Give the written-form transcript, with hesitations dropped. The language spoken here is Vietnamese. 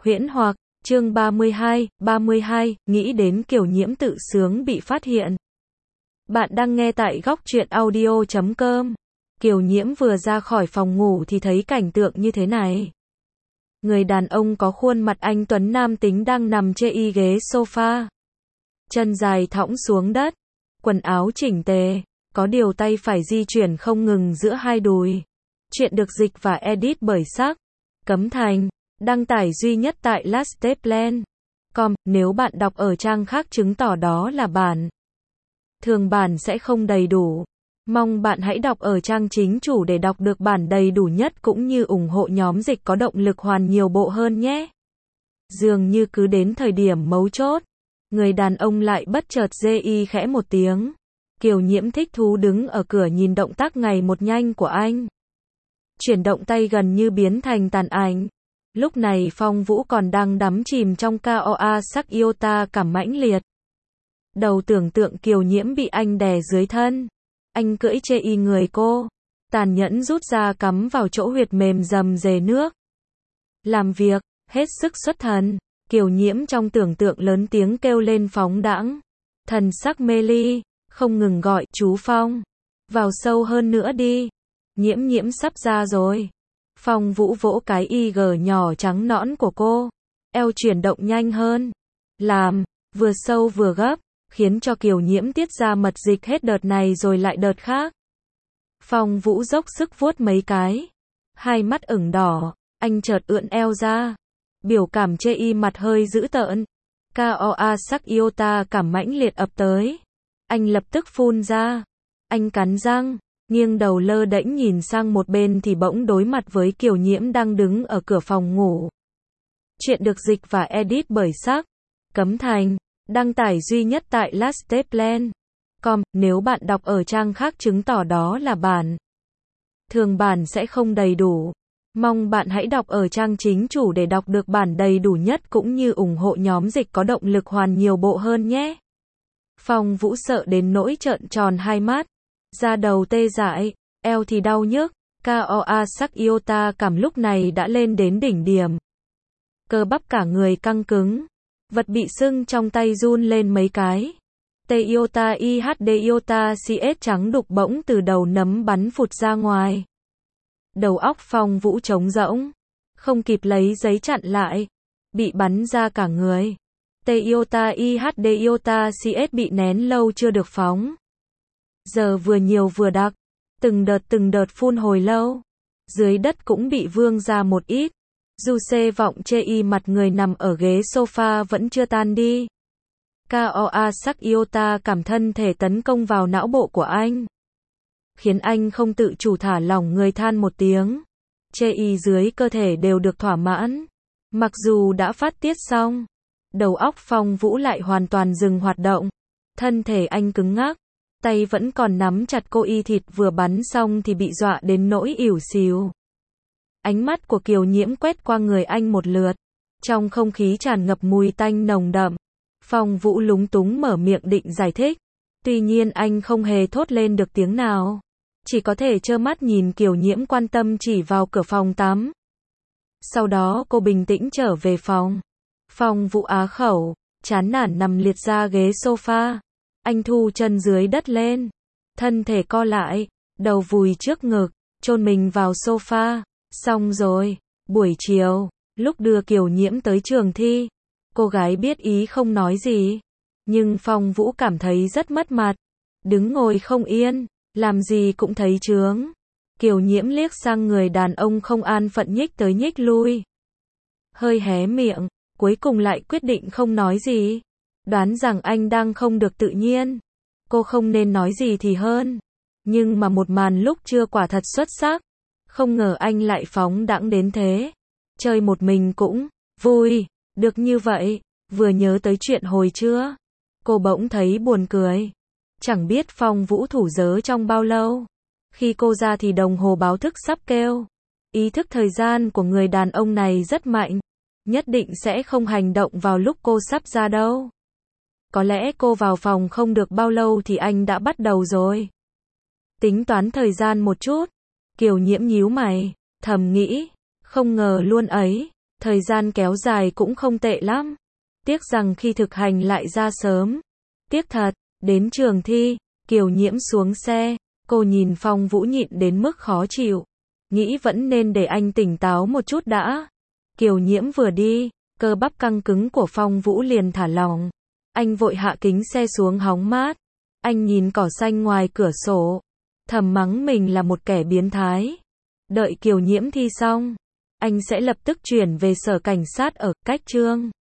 Huyễn hoặc, chương 32, nghĩ đến Kiều Nhiễm tự sướng bị phát hiện. Bạn đang nghe tại góc truyện audio.com. Kiều Nhiễm vừa ra khỏi phòng ngủ thì thấy cảnh tượng như thế này. Người đàn ông có khuôn mặt anh tuấn nam tính đang nằm trên ghế sofa. Chân dài thõng xuống đất, quần áo chỉnh tề, có điều tay phải di chuyển không ngừng giữa hai đùi. Chuyện được dịch và edit bởi Sắc Cấm Thành, đăng tải duy nhất tại lasteplan.com. Nếu bạn đọc ở trang khác chứng tỏ đó là bản thường bản sẽ không đầy đủ. Mong bạn hãy đọc ở trang chính chủ để đọc được bản đầy đủ nhất cũng như ủng hộ nhóm dịch có động lực hoàn nhiều bộ hơn nhé. Dường như cứ đến thời điểm mấu chốt, người đàn ông lại bất chợt rê khẽ một tiếng. Kiều Nhiễm thích thú đứng ở cửa nhìn động tác ngày một nhanh của anh. Chuyển động tay gần như biến thành tàn ảnh. Lúc này Phong Vũ còn đang đắm chìm trong KOA sắc yêu ta cảm mãnh liệt. Đầu tưởng tượng Kiều Nhiễm bị anh đè dưới thân. Anh cưỡi trên người cô, tàn nhẫn rút ra cắm vào chỗ huyệt mềm rầm rề nước. Làm việc, hết sức xuất thần, Kiều Nhiễm trong tưởng tượng lớn tiếng kêu lên phóng đãng. Thần sắc mê ly, không ngừng gọi, chú Phong, vào sâu hơn nữa đi. Nhiễm sắp ra rồi. Phong Vũ vỗ cái nhỏ trắng nõn của cô. Eo chuyển động nhanh hơn. Làm, vừa sâu vừa gấp, khiến cho Kiều Nhiễm tiết ra mật dịch hết đợt này rồi lại đợt khác. Phong Vũ dốc sức vuốt mấy cái. Hai mắt ửng đỏ, anh chợt ưỡn eo ra. Biểu cảm chê mặt hơi dữ tợn. KOA sắc yêu ta cảm mãnh liệt ập tới. Anh lập tức phun ra. Anh cắn răng, nghiêng đầu lơ đễnh nhìn sang một bên thì bỗng đối mặt với Kiều Nhiễm đang đứng ở cửa phòng ngủ. Chuyện được dịch và edit bởi Sắc Cấm Thành, đăng tải duy nhất tại lasteplan.com. Nếu bạn đọc ở trang khác chứng tỏ đó là bản thường bản sẽ không đầy đủ. Mong bạn hãy đọc ở trang chính chủ để đọc được bản đầy đủ nhất cũng như ủng hộ nhóm dịch có động lực hoàn nhiều bộ hơn nhé. Phong Vũ sợ đến nỗi trợn tròn hai mắt, da đầu tê dại, eo thì đau nhức. KOA sắc yêu ta cảm lúc này đã lên đến đỉnh điểm. Cơ bắp cả người căng cứng, vật bị sưng trong tay run lên mấy cái. Iota IHD Iota CS trắng đục bỗng từ đầu nấm bắn phụt ra ngoài. Đầu óc Phong Vũ trống rỗng, không kịp lấy giấy chặn lại, bị bắn ra cả người. Iota IHD Iota CS bị nén lâu chưa được phóng. Giờ vừa nhiều vừa đặc, từng đợt phun hồi lâu. Dưới đất cũng bị vương ra một ít. Du xê vọng chê mặt người nằm ở ghế sofa vẫn chưa tan đi. KOA sắc yêu ta cảm thân thể tấn công vào não bộ của anh, khiến anh không tự chủ thả lỏng người than một tiếng. Chê dưới cơ thể đều được thỏa mãn. Mặc dù đã phát tiết xong, đầu óc Phong Vũ lại hoàn toàn dừng hoạt động. Thân thể anh cứng ngắc, tay vẫn còn nắm chặt cô thịt vừa bắn xong thì bị dọa đến nỗi ỉu xìu. Ánh mắt của Kiều Nhiễm quét qua người anh một lượt. Trong không khí tràn ngập mùi tanh nồng đậm. Phong Vũ lúng túng mở miệng định giải thích. Tuy nhiên anh không hề thốt lên được tiếng nào. Chỉ có thể trơ mắt nhìn Kiều Nhiễm quan tâm chỉ vào cửa phòng tắm. Sau đó cô bình tĩnh trở về phòng. Phong Vũ á khẩu, chán nản nằm liệt ra ghế sofa. Anh thu chân dưới đất lên. Thân thể co lại, đầu vùi trước ngực, chôn mình vào sofa. Xong rồi, buổi chiều, lúc đưa Kiều Nhiễm tới trường thi, cô gái biết ý không nói gì. Nhưng Phong Vũ cảm thấy rất mất mặt. Đứng ngồi không yên, làm gì cũng thấy chướng. Kiều Nhiễm liếc sang người đàn ông không an phận nhích tới nhích lui. Hơi hé miệng, cuối cùng lại quyết định không nói gì. Đoán rằng anh đang không được tự nhiên. Cô không nên nói gì thì hơn. Nhưng mà một màn lúc trưa quả thật xuất sắc. Không ngờ anh lại phóng đãng đến thế. Chơi một mình cũng vui. Được như vậy, vừa nhớ tới chuyện hồi trưa, cô bỗng thấy buồn cười. Chẳng biết Phong Vũ thủ dớ trong bao lâu. Khi cô ra thì đồng hồ báo thức sắp kêu. Ý thức thời gian của người đàn ông này rất mạnh. Nhất định sẽ không hành động vào lúc cô sắp ra đâu. Có lẽ cô vào phòng không được bao lâu thì anh đã bắt đầu rồi. Tính toán thời gian một chút. Kiều Nhiễm nhíu mày, thầm nghĩ, không ngờ luôn ấy. Thời gian kéo dài cũng không tệ lắm. Tiếc rằng khi thực hành lại ra sớm. Tiếc thật, đến trường thi, Kiều Nhiễm xuống xe, cô nhìn Phong Vũ nhịn đến mức khó chịu. Nghĩ vẫn nên để anh tỉnh táo một chút đã. Kiều Nhiễm vừa đi, cơ bắp căng cứng của Phong Vũ liền thả lỏng. Anh vội hạ kính xe xuống hóng mát. Anh nhìn cỏ xanh ngoài cửa sổ, thầm mắng mình là một kẻ biến thái. Đợi Kiều Nhiễm thi xong, anh sẽ lập tức chuyển về sở cảnh sát ở Cách Trương.